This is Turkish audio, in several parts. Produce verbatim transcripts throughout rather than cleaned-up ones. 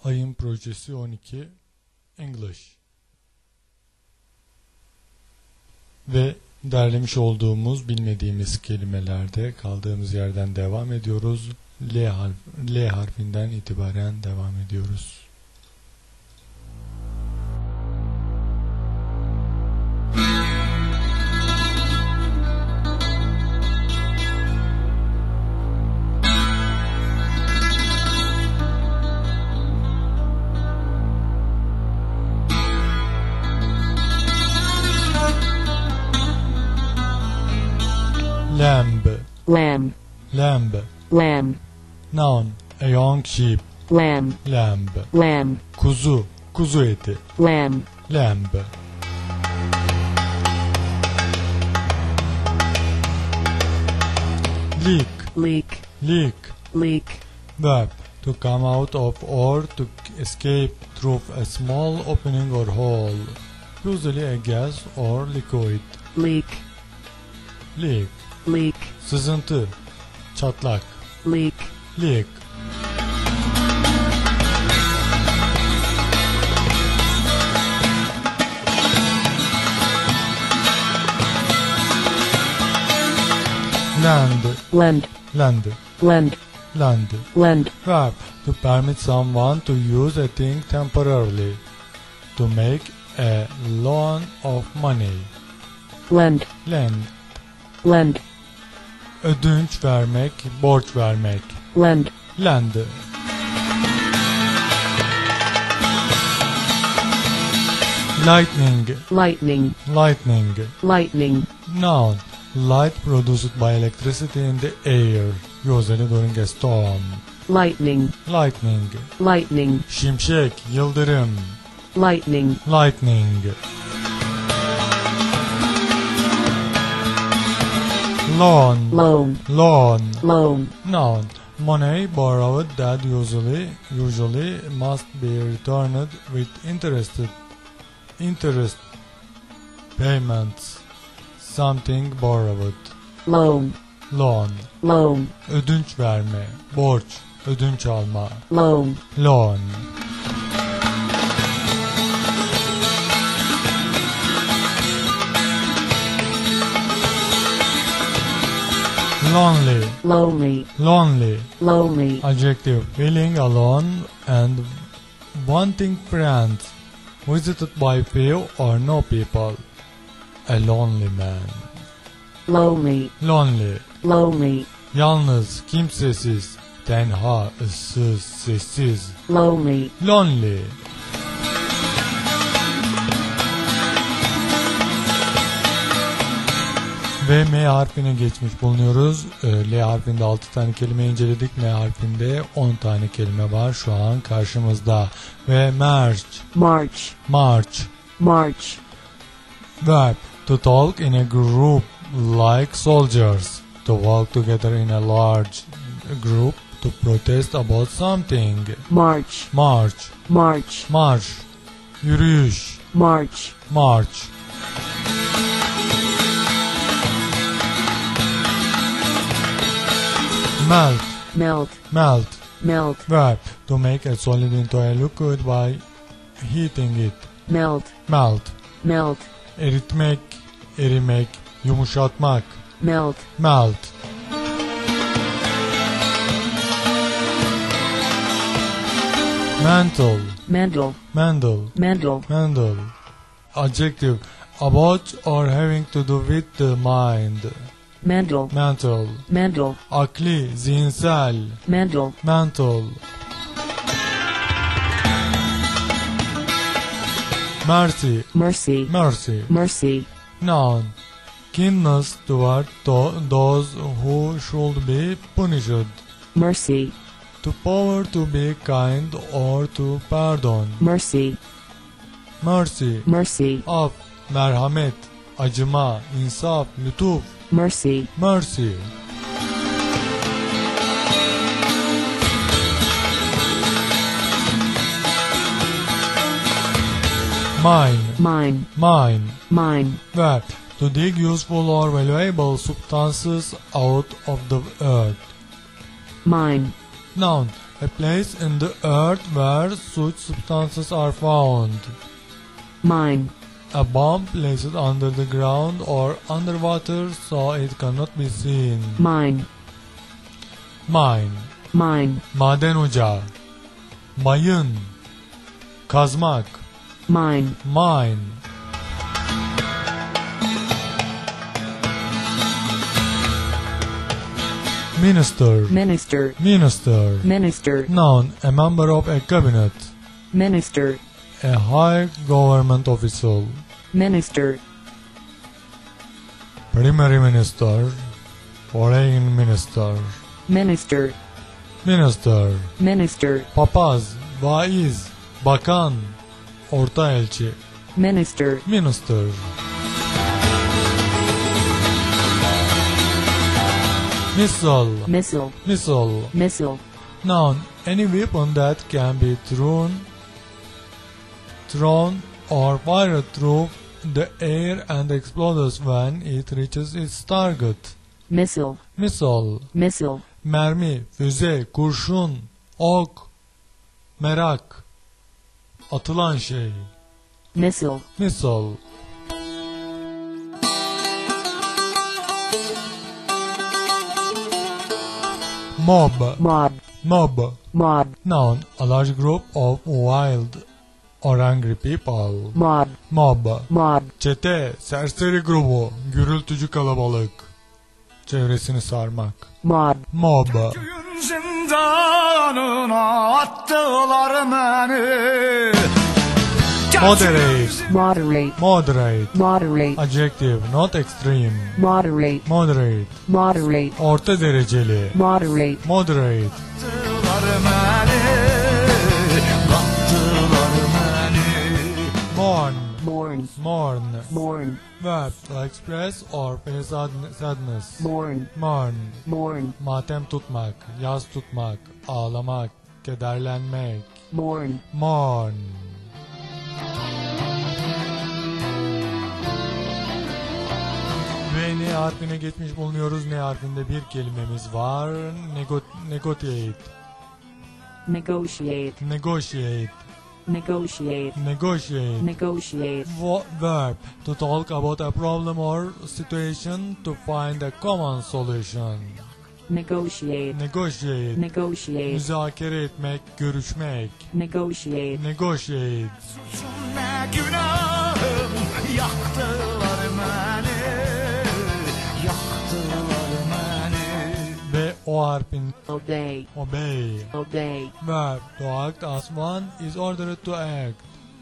Ayın projesi on iki English. Ve derlemiş olduğumuz bilmediğimiz kelimelerde kaldığımız yerden devam ediyoruz. L, harf, L harfinden itibaren devam ediyoruz. Lamb. Lamb. Lamb. Lamb. Noun. A young sheep. Lamb. Lamb. Lamb. Kuzu. Kuzu eti. Lamb. Lamb. Leak. Leak. Leak. Leak. Verb. To come out of or to escape through a small opening or hole. Usually a gas or liquid. Leak. Leak. Leak. Sızıntı. Çatlak. Leak. Leak. Lend. Lend. Lend. Lend. Lend. Lend. Verb. To permit someone to use a thing temporarily. To make a loan of money. Lend. Lend. Lend. Ödünç vermek, borç vermek. Lend. Lend. Lightning. Lightning. Lightning. Lightning. Noun. Light produced by electricity in the air. Usually during a storm. Lightning. Lightning. Lightning. Şimşek, yıldırım. Lightning. Lightning. Loan. Loan. Loan. Loan. Noun. Money borrowed that usually usually must be returned with interest interest payments. Something borrowed. Loan. Loan. Loan. Ödünç verme, borç, ödünç alma. Loan. Loan. Lonely. Lonely. Lonely. Lonely. Adjective. Feeling alone and wanting friends. Visited by few or no people. A lonely man. Lonely. Lonely. Lonely. Yalnız, kimsesiz, tenha, ıssız, sessiz. Lonely. Lonely. Ve M harfine geçmiş bulunuyoruz. L harfinde altı tane kelime inceledik. M harfinde on tane kelime var şu an karşımızda. Ve march. March. March. March. Verb. To talk in a group like soldiers. To walk together in a large group to protest about something. March. March. March. Marş. Yürüyüş. March. March. Melt. Melt. Melt. Melt. Verb. To make a solid into a liquid by heating it. Melt. Melt. Melt. Eritmek, erimek, yumuşatmak. Melt. Melt. Mental. Mental. Mental. Mental. Mental. Adjective. About or having to do with the mind. Mental. Mental. Mental. Akli, zihinsel. Mental. Mental. Mercy. Mercy. Mercy. Mercy. Noun. Kindness toward tho- those who should be punished. Mercy. To power to be kind or to pardon. Mercy. Mercy. Mercy. Af, merhamet, acıma, insaf, lütuf. Mercy. Mercy. Mine. Mine. Mine. Mine. Verb. To dig useful or valuable substances out of the earth. Mine. Noun. A place in the earth where such substances are found. Mine. A bomb placed under the ground or underwater so it cannot be seen. Mine. Mine. Mine. Maden ocağı. Mayın. Kazmak. Mine. Mine. Minister. Minister. Minister. Minister. Noun, a member of a cabinet. Minister. A high government official. Minister. Primary minister. Foreign minister. Minister. Minister. Minister. Papaz. Vaiz. Bakan. Orta elçi. Minister. Minister. Missile. Missile. Missile. Missile. Noun, any weapon that can be thrown, thrown or fired through the air and explodes when it reaches its target. Missile. Missile. Missile. Mermi, füze, kurşun, ok, merak, atılan şey. Missile. Missile. Mob. Mob. Mob. Mob. Noun, a large group of wild or angry people. Mob. Mob. Mob. Çete, serseri grubu, gürültücü kalabalık. Çevresini sarmak. Mob. Mob. Köyün zindanına attılar beni. Moderate. Moderate. Moderate. Moderate. Adjective, not extreme. Moderate. Moderate. Moderate. Orta dereceli. Moderate. Moderate. Attılar beni, attılar beni. Mourn. Mourn. Mourn. Mourn. Verb, to express or feel sad- sadness. Mourn. Mourn. Mourn. Matem tutmak, yas tutmak, ağlamak, kederlenmek. Mourn. Mourn. Ve ne harfine geçmiş bulunuyoruz. Ne harfinde bir kelimemiz var. Nego negotiate. Negotiate. Negotiate. Negotiate. Negotiate. Negotiate. Vo- verb, to talk about a problem or situation to find a common solution. Negotiate. Negotiate. Negotiate. Müzakere etmek, görüşmek. Negotiate. Negotiate. Suçum ne günahım, yaktılar beni, yaktılar beni. Ve o harfin Obey. obey. Obey. Verb, to act as one is ordered to act.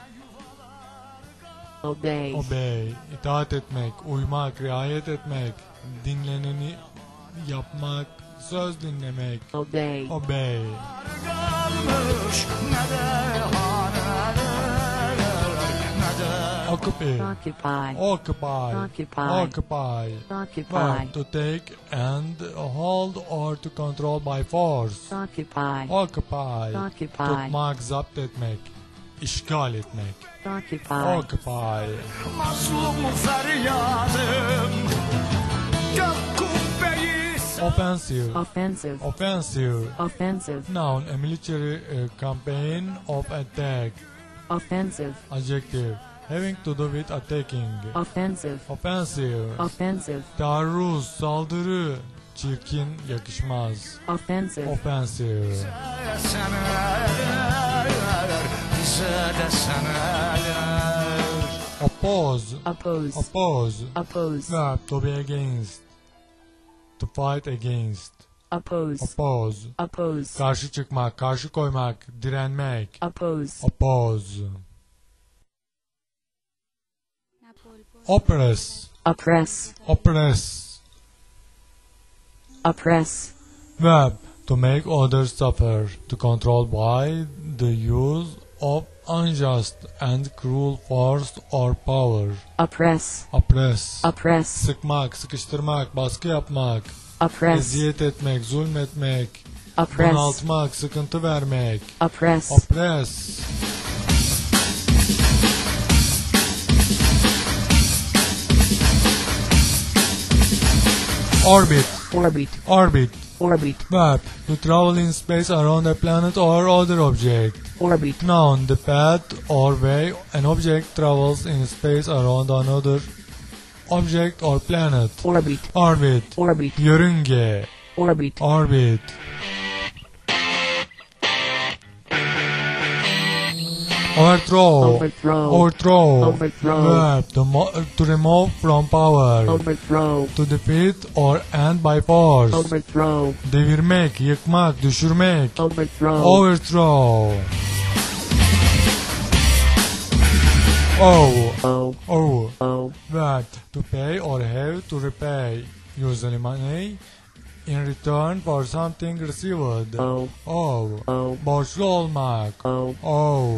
Obey. Obey, itaat etmek, uymak, riayet etmek, dinleneni yapmak, söz dinlemek. Obey. Obey. Kalmış ne de haneler, ne de Occupy. Occupy. Occupy. Occupy. Occupy. Occupy. Verb, to take and hold or to control by force. Occupy. Occupy. Occupy. Tutmak, zapt etmek, işgal etmek. Occupy. Occupy. mazlum feryadım, gök kubbeyi Offensive. Offensive. Offensive. Offensive. Noun, a military uh, campaign of attack. Offensive. Adjective, having to do with attacking. Offensive. Offensive. Offensive. Taarruz, saldırı. Çirkin, yakışmaz. Offensive. Offensive. seneler, bize de seneler. Oppose. Oppose. Oppose. Oppose. Verb, to be against. To fight against. Oppose. Oppose. Oppose. Karşı çıkmak, karşı koymak, direnmek. Oppose. Oppose. Oppress. Oppress. Oppress. Oppress. Verb, to make others suffer, to control by the use of unjust and cruel force or power. Oppress. Oppress. Oppress. Sıkmak, sıkıştırmak, baskı yapmak, Oppress. eziyet etmek, zulmetmek, Oppress. bunaltmak, sıkıntı vermek. Oppress. Oppress. Orbit. Orbit. Orbit. Orbit. Verb. To travel in space around a planet or other object. Orbit. Noun. The path or way an object travels in space around another object or planet. Orbit. Orbit. Orbit. Yörünge. Orbit. Orbit. Overthrow. Overthrow. Overthrow. Overthrow. Verb. To, mo- to remove from power. Overthrow. To defeat or end by force. Overthrow. Devirmek, yıkmak, düşürmek. Overthrow. Overthrow. Oh. Oh. Oh. Oh. Verb. To pay or have to repay. Usually money. In return for something received. Oh. Oh. Oh. Borçlu olmak. Oh. Oh.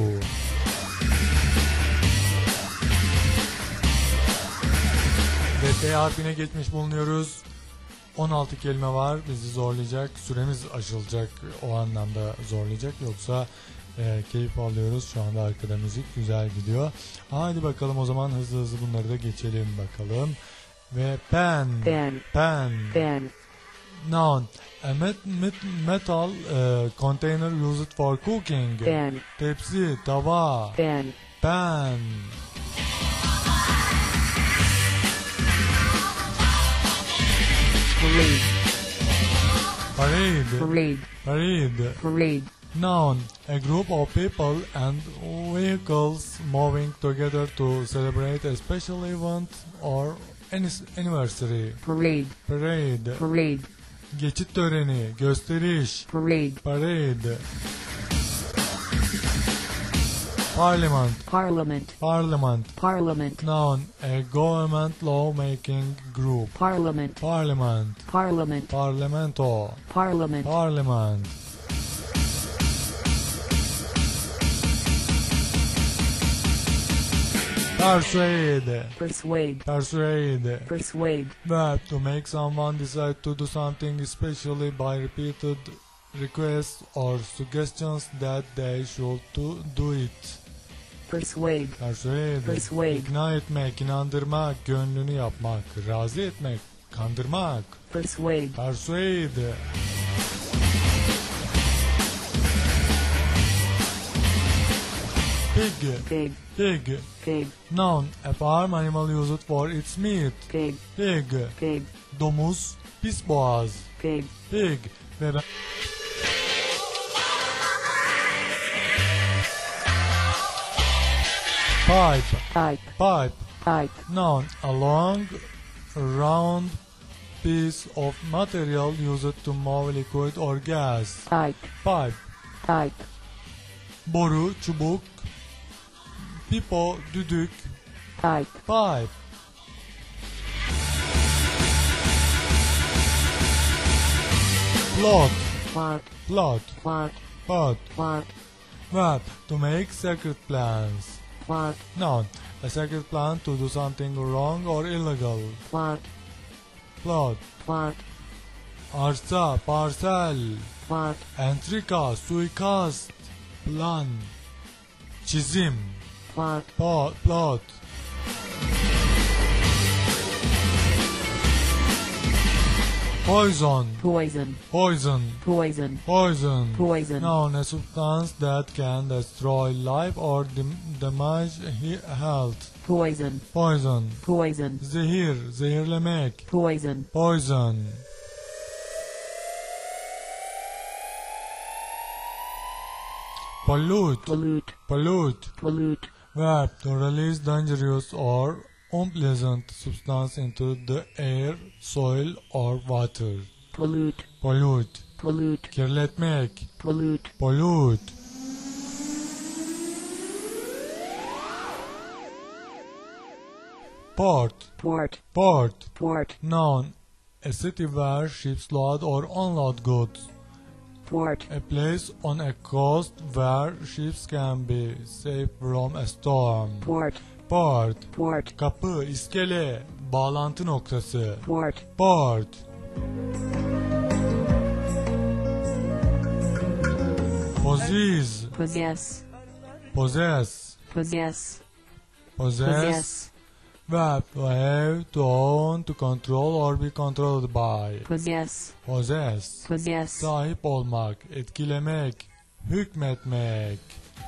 Ve T harfine geçmiş bulunuyoruz. on altı kelime var. Bizi zorlayacak. Süremiz aşılacak. O anlamda zorlayacak. Yoksa e, keyif alıyoruz. Şu anda arkada müzik güzel gidiyor. Hadi bakalım o zaman hızlı hızlı bunları da geçelim bakalım. Ve pen. Pen. Pen. Pen. Noun. A met, met, metal uh, container used for cooking. Pen. Tepsi, tava. Pen. Pan. Parade. Parade. Parade. Parade. Parade. Noun. A group of people and vehicles moving together to celebrate a special event or any anniversary. Parade. Parade. Parade. Geçit töreni, gösteriş. Parade. Parade. Parliament. Parliament. Parliament. Parliament. Noun. A government lawmaking group. Parliament. Parliament. Parliament. Parlamento. Parliament. Parliament. Persuade. Persuade. Persuade. Persuade. Verb. To make someone decide to do something especially by repeated requests or suggestions that they should to do it. Persuade. Persuade. Persuade. İkna etmek, inandırmak, gönlünü yapmak, razı etmek, kandırmak. Persuade. Persuade. Pig. Pig. Pig. Pig. Noun. A farm animal used for its meat. Pig. Pig. Pig. Domuz, pis boğaz. Pig. Pig. Ve ben... Pipe. Pipe. Pipe. Pipe. Noun. A long, round piece of material used to move liquid or gas. Pipe. Pipe. Pipe. Boru, çubuk, pipo, düdük. Pipe. Pipe. Plot. Plot. Plot. Plot. Plot. Plot. Verb. To make secret plans. Plot. Noun. A secret plan to do something wrong or illegal. Plot. Plot. Plot. Arsa, parsel. Plot. Entrika, suikast. Plan. Çizim. Plot. Plot. Plot. Poison. Poison. Poison. Poison. Poison. Poison. Noun. A substance that can destroy life or dim- damage he- health. Poison. Poison. Poison. Zehir. Zehirlemek. Poison. Poison. Pollute. Pollute. Pollute. Pollute. Verb. To release dangerous or unpleasant substance into the air, soil or water. Pollute. Pollute. Pollute. Kirletmek. Pollute. Pollute. Port. Port. Port. Port. Noun. A city where ships load or unload goods. Port. A place on a coast where ships can be safe from a storm. Port. Port. Port. Kapı, iskele, bağlantı noktası. Port. Port. Possess. Possess. Possess. Possess. Possess. Possess. Verb to have, to own, to control or be controlled by. Possess. Possess. Possess. Sahip olmak, etkilemek, hükmetmek.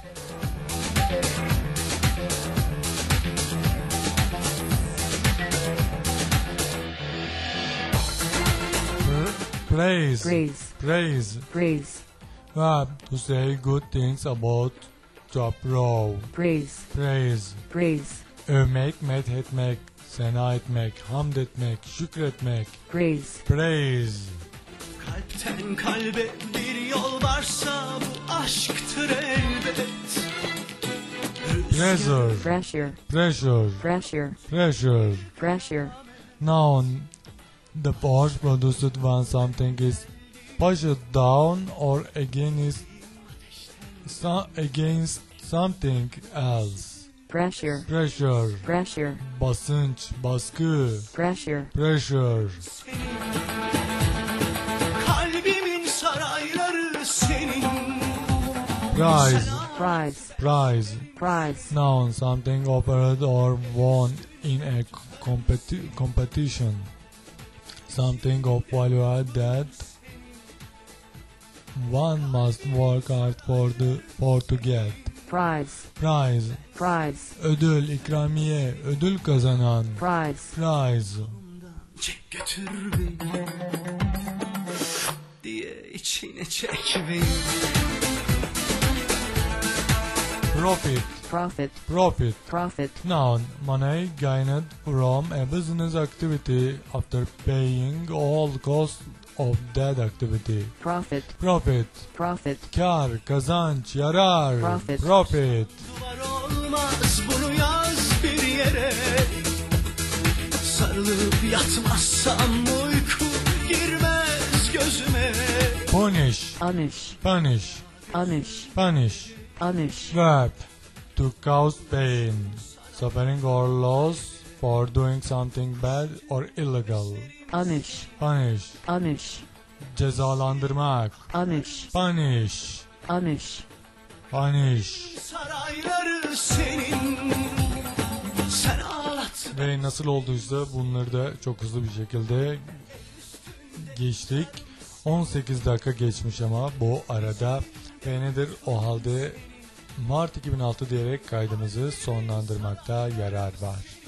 Pr- Praise. Praise. Praise. Praise. Verb to say good things about job role. Praise. Praise. Praise. Övmek, methetmek, sena etmek, hamd etmek, şükretmek. Praise. Praise. Kalpten kalbe bir yol varsa bu aşktır elbet. Pressure. Pressure. Pressure. Pressure. Pressure. Pressure. Noun. The force produced when something is pushed down or against, so, against something else. Pressure. Pressure. Pressure. Basınç, baskı. Pressure. Pressure. Kalbimin sarayları senin. Prize. Prize. Prize. Prize. Noun. Something offered or won in a competi- competition. Something of value that one must work hard for the for to get. Prize. Prize. Prize. Ödül, ikramiye, ödül kazanan. Prize. Prize. Çek götür beni diye içine çek beni. Profit. Profit. Profit. Profit. Noun. Money gained from a business activity after paying all costs of that activity. Profit. Profit. Profit. Kar, kazanç, yarar. Profit. Profit. Var olmaz bunu yaz bir yere. Sarılıp yatmazsam uyku girmez gözüme. Punish. Punish. Punish. Punish. Punish. Punish. Verb. To cause pain, suffering or loss for doing something bad or illegal. Punish. Punish. Punish. Cezalandırmak. Punish. Punish. Punish. Punish. Sarayları senin. Sen ağlat. Ve nasıl olduysa bunları da çok hızlı bir şekilde geçtik. on sekiz dakika geçmiş ama bu arada. Ve nedir o halde Mart iki bin altı diyerek kaydımızı sonlandırmakta yarar var.